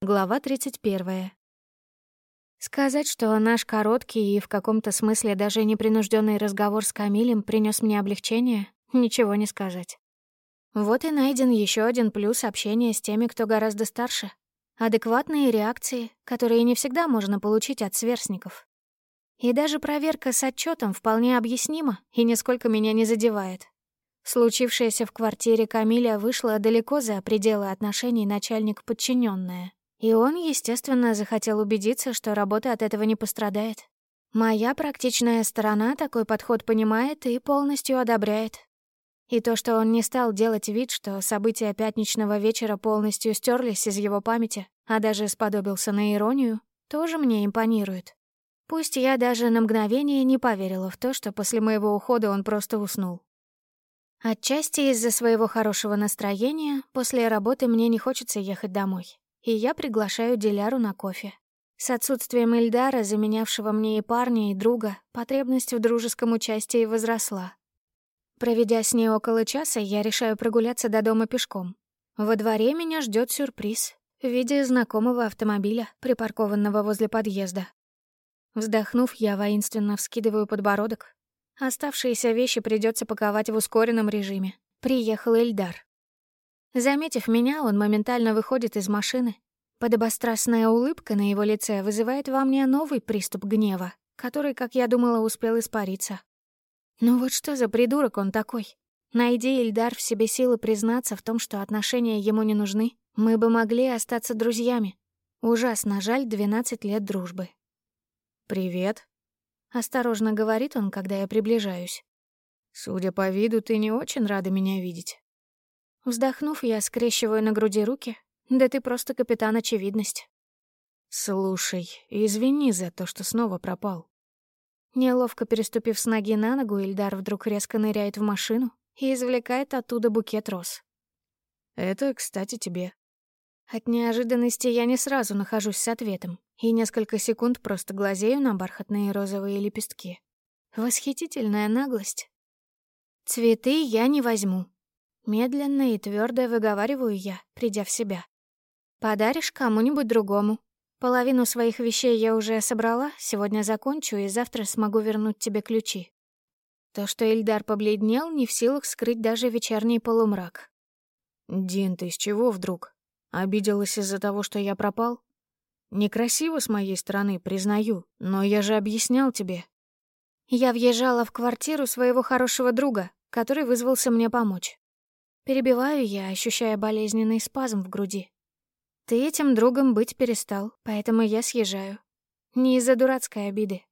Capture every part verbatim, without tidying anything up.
Глава тридцать первая. Сказать, что наш короткий и в каком-то смысле даже непринужденный разговор с Камилем принес мне облегчение, ничего не сказать. Вот и найден еще один плюс общения с теми, кто гораздо старше. Адекватные реакции, которые не всегда можно получить от сверстников. И даже проверка с отчетом вполне объяснима и нисколько меня не задевает. Случившееся в квартире Камиля вышло далеко за пределы отношений начальник-подчинённая. И он, естественно, захотел убедиться, что работа от этого не пострадает. Моя практичная сторона такой подход понимает и полностью одобряет. И то, что он не стал делать вид, что события пятничного вечера полностью стерлись из его памяти, а даже сподобился на иронию, тоже мне импонирует. Пусть я даже на мгновение не поверила в то, что после моего ухода он просто уснул. Отчасти из-за своего хорошего настроения после работы мне не хочется ехать домой. И я приглашаю Диляру на кофе. С отсутствием Ильдара, заменявшего мне и парня, и друга, потребность в дружеском участии возросла. Проведя с ней около часа, я решаю прогуляться до дома пешком. Во дворе меня ждет сюрприз в виде знакомого автомобиля, припаркованного возле подъезда. Вздохнув, я воинственно вскидываю подбородок. Оставшиеся вещи придется паковать в ускоренном режиме. Приехал Ильдар. Заметив меня, он моментально выходит из машины. Подобострастная улыбка на его лице вызывает во мне новый приступ гнева, который, как я думала, успел испариться. Ну вот что за придурок он такой? Найди Ильдар в себе силы признаться в том, что отношения ему не нужны, мы бы могли остаться друзьями. Ужасно жаль двенадцать лет дружбы. «Привет», — осторожно говорит он, когда я приближаюсь. «Судя по виду, ты не очень рада меня видеть». Вздохнув, я скрещиваю на груди руки. Да ты просто капитан очевидность. «Слушай, извини за то, что снова пропал». Неловко переступив с ноги на ногу, Ильдар вдруг резко ныряет в машину и извлекает оттуда букет роз. «Это, кстати, тебе». От неожиданности я не сразу нахожусь с ответом и несколько секунд просто глазею на бархатные розовые лепестки. Восхитительная наглость. «Цветы я не возьму». Медленно и твердо выговариваю я, придя в себя. «Подаришь кому-нибудь другому. Половину своих вещей я уже собрала, сегодня закончу и завтра смогу вернуть тебе ключи». То, что Ильдар побледнел, не в силах скрыть даже вечерний полумрак. «Дин, ты с чего вдруг? Обиделась из-за того, что я пропал? Некрасиво с моей стороны, признаю, но я же объяснял тебе». Я въезжала в квартиру своего хорошего друга, который вызвался мне помочь. Перебиваю я, ощущая болезненный спазм в груди. Ты этим другом быть перестал, поэтому я съезжаю. Не из-за дурацкой обиды.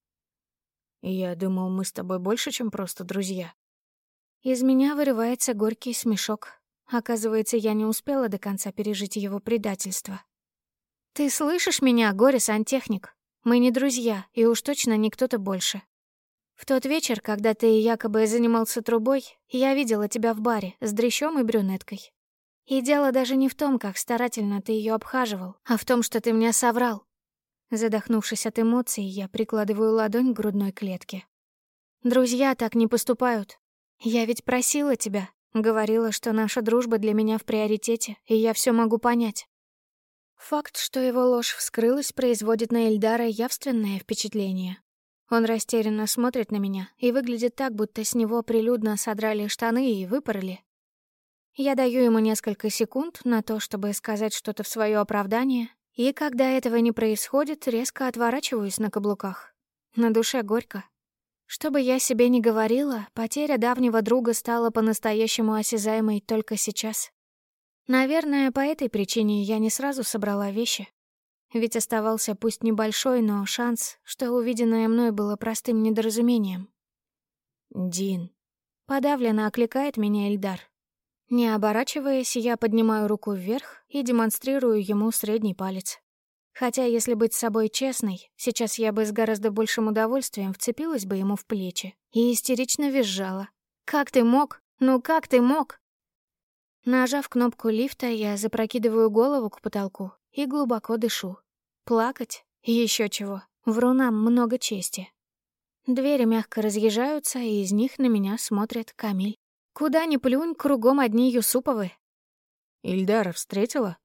Я думал, мы с тобой больше, чем просто друзья. Из меня вырывается горький смешок. Оказывается, я не успела до конца пережить его предательство. Ты слышишь меня, горе-сантехник? Мы не друзья, и уж точно не кто-то больше. В тот вечер, когда ты якобы занимался трубой, я видела тебя в баре с дрящом и брюнеткой. И дело даже не в том, как старательно ты ее обхаживал, а в том, что ты мне соврал. Задохнувшись от эмоций, я прикладываю ладонь к грудной клетке. Друзья так не поступают. Я ведь просила тебя, говорила, что наша дружба для меня в приоритете, и я все могу понять. Факт, что его ложь вскрылась, производит на Ильдара явственное впечатление. Он растерянно смотрит на меня и выглядит так, будто с него прилюдно содрали штаны и выпороли. Я даю ему несколько секунд на то, чтобы сказать что-то в свое оправдание, и когда этого не происходит, резко отворачиваюсь на каблуках. На душе горько. Что бы я себе ни говорила, потеря давнего друга стала по-настоящему осязаемой только сейчас. Наверное, по этой причине я не сразу собрала вещи. Ведь оставался пусть небольшой, но шанс, что увиденное мной было простым недоразумением. «Дин», — подавленно окликает меня Ильдар. Не оборачиваясь, я поднимаю руку вверх и демонстрирую ему средний палец. Хотя, если быть с собой честной, сейчас я бы с гораздо большим удовольствием вцепилась бы ему в плечи и истерично визжала. «Как ты мог? Ну как ты мог?» Нажав кнопку лифта, я запрокидываю голову к потолку и глубоко дышу. Плакать? Еще чего. Вру нам много чести. Двери мягко разъезжаются, и из них на меня смотрит Камиль. Куда ни плюнь, кругом одни Юсуповы. «Ильдара встретила?»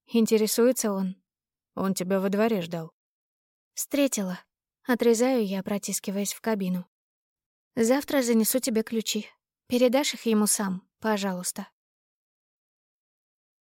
Интересуется он. Он тебя во дворе ждал. Встретила. Отрезаю я, протискиваясь в кабину. Завтра занесу тебе ключи. Передашь их ему сам, пожалуйста.